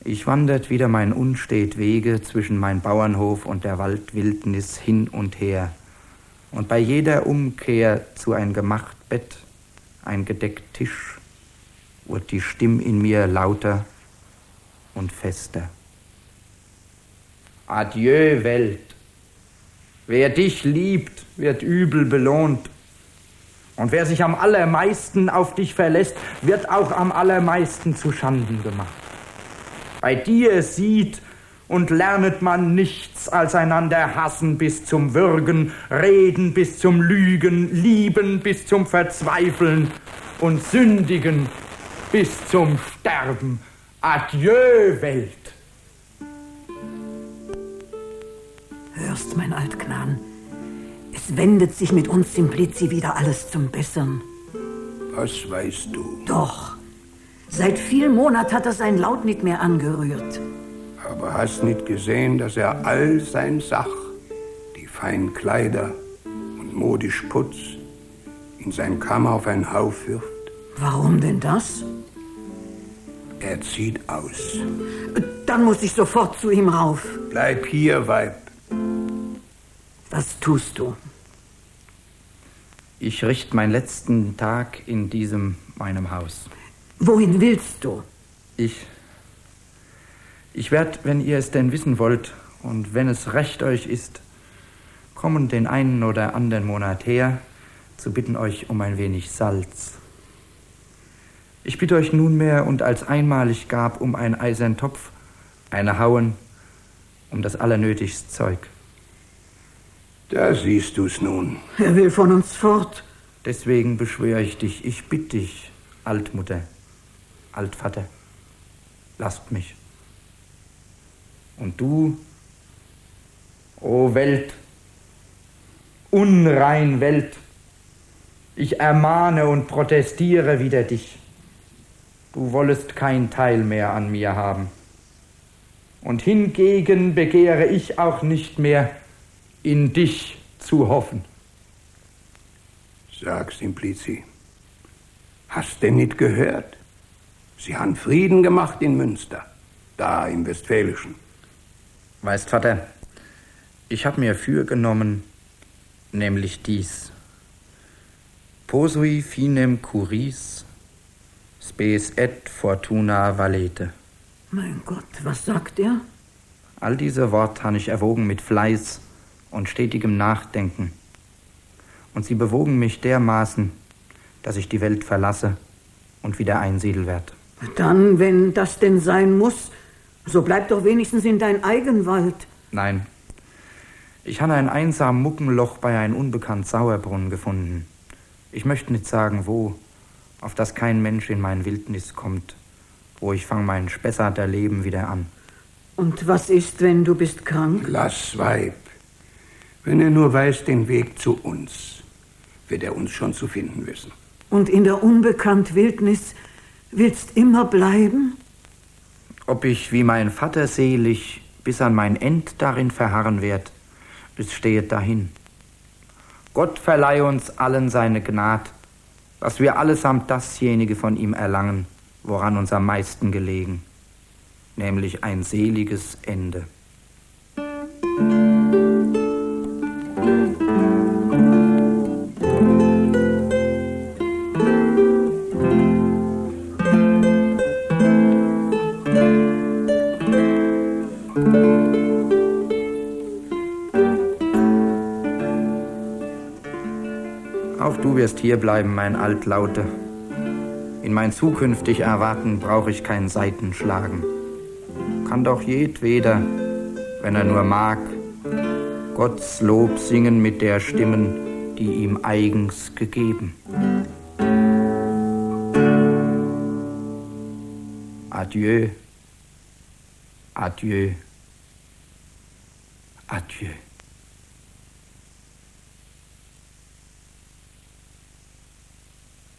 Ich wandert wieder mein unstet Wege zwischen mein Bauernhof und der Waldwildnis hin und her. Und bei jeder Umkehr zu ein gemacht Bett, ein gedeckt Tisch, wird die Stimm in mir lauter und fester. Adieu, Welt. Wer dich liebt, wird übel belohnt. Und wer sich am allermeisten auf dich verlässt, wird auch am allermeisten zu Schanden gemacht. Bei dir sieht und lernet man nichts als einander hassen bis zum Würgen, reden bis zum Lügen, lieben bis zum Verzweifeln und sündigen bis zum Sterben. Adieu, Welt. Hörst, mein Altknan, es wendet sich mit uns Simplici wieder alles zum Bessern. Was weißt du? Doch, seit vielen Monaten hat er sein Laut nicht mehr angerührt. Aber hast nicht gesehen, dass er all sein Sach, die feinen Kleider und modisch Putz, in sein Kammer auf einen Hauf wirft? Warum denn das? Er zieht aus. Dann muss ich sofort zu ihm rauf. Bleib hier, Weib. Was tust du? Ich richte meinen letzten Tag in meinem Haus. Wohin willst du? Ich werde, wenn ihr es denn wissen wollt und wenn es recht euch ist, kommen den einen oder anderen Monat her, zu bitten euch um ein wenig Salz. Ich bitte euch nunmehr und als einmalig gab um einen eisernen Topf, eine Hauen, um das allernötigste Zeug. Da siehst du's nun. Er will von uns fort. Deswegen beschwöre ich dich, ich bitte dich, Altmutter, Altvater, lasst mich. Und du, o Welt, unrein Welt, ich ermahne und protestiere wider dich. Du wollest kein Teil mehr an mir haben. Und hingegen begehre ich auch nicht mehr, in dich zu hoffen. Sag, Simplici, hast denn nicht gehört? Sie haben Frieden gemacht in Münster, da im Westfälischen. Weißt, Vater, ich habe mir fürgenommen, nämlich dies. Posui finem curis, spes et fortuna valete. Mein Gott, was sagt er? All diese Worte habe ich erwogen mit Fleiß und stetigem Nachdenken. Und sie bewogen mich dermaßen, dass ich die Welt verlasse und wieder einsiedel werde. Dann, wenn das denn sein muss, so bleib doch wenigstens in dein Eigenwald. Nein, ich habe ein einsam Muckenloch bei einem unbekannt Sauerbrunnen gefunden. Ich möchte nicht sagen, wo, auf das kein Mensch in mein Wildnis kommt, wo ich fang mein spessarter Leben wieder an. Und was ist, wenn du bist krank? Lass, Weib. Wenn er nur weiß den Weg zu uns, wird er uns schon zu finden wissen. Und in der unbekannt Wildnis willst immer bleiben? Ob ich wie mein Vater selig bis an mein End darin verharren werd, es stehet dahin. Gott verleih uns allen seine Gnad, dass wir allesamt dasjenige von ihm erlangen, woran uns am meisten gelegen, nämlich ein seliges Ende. Auch du wirst hierbleiben, mein Altlaute. In mein zukünftig Erwarten brauch ich kein Saitenschlagen. Kann doch jedweder, wenn er nur mag, Gottes Lob singen mit der Stimmen, die ihm eigens gegeben. Adieu, adieu, adieu.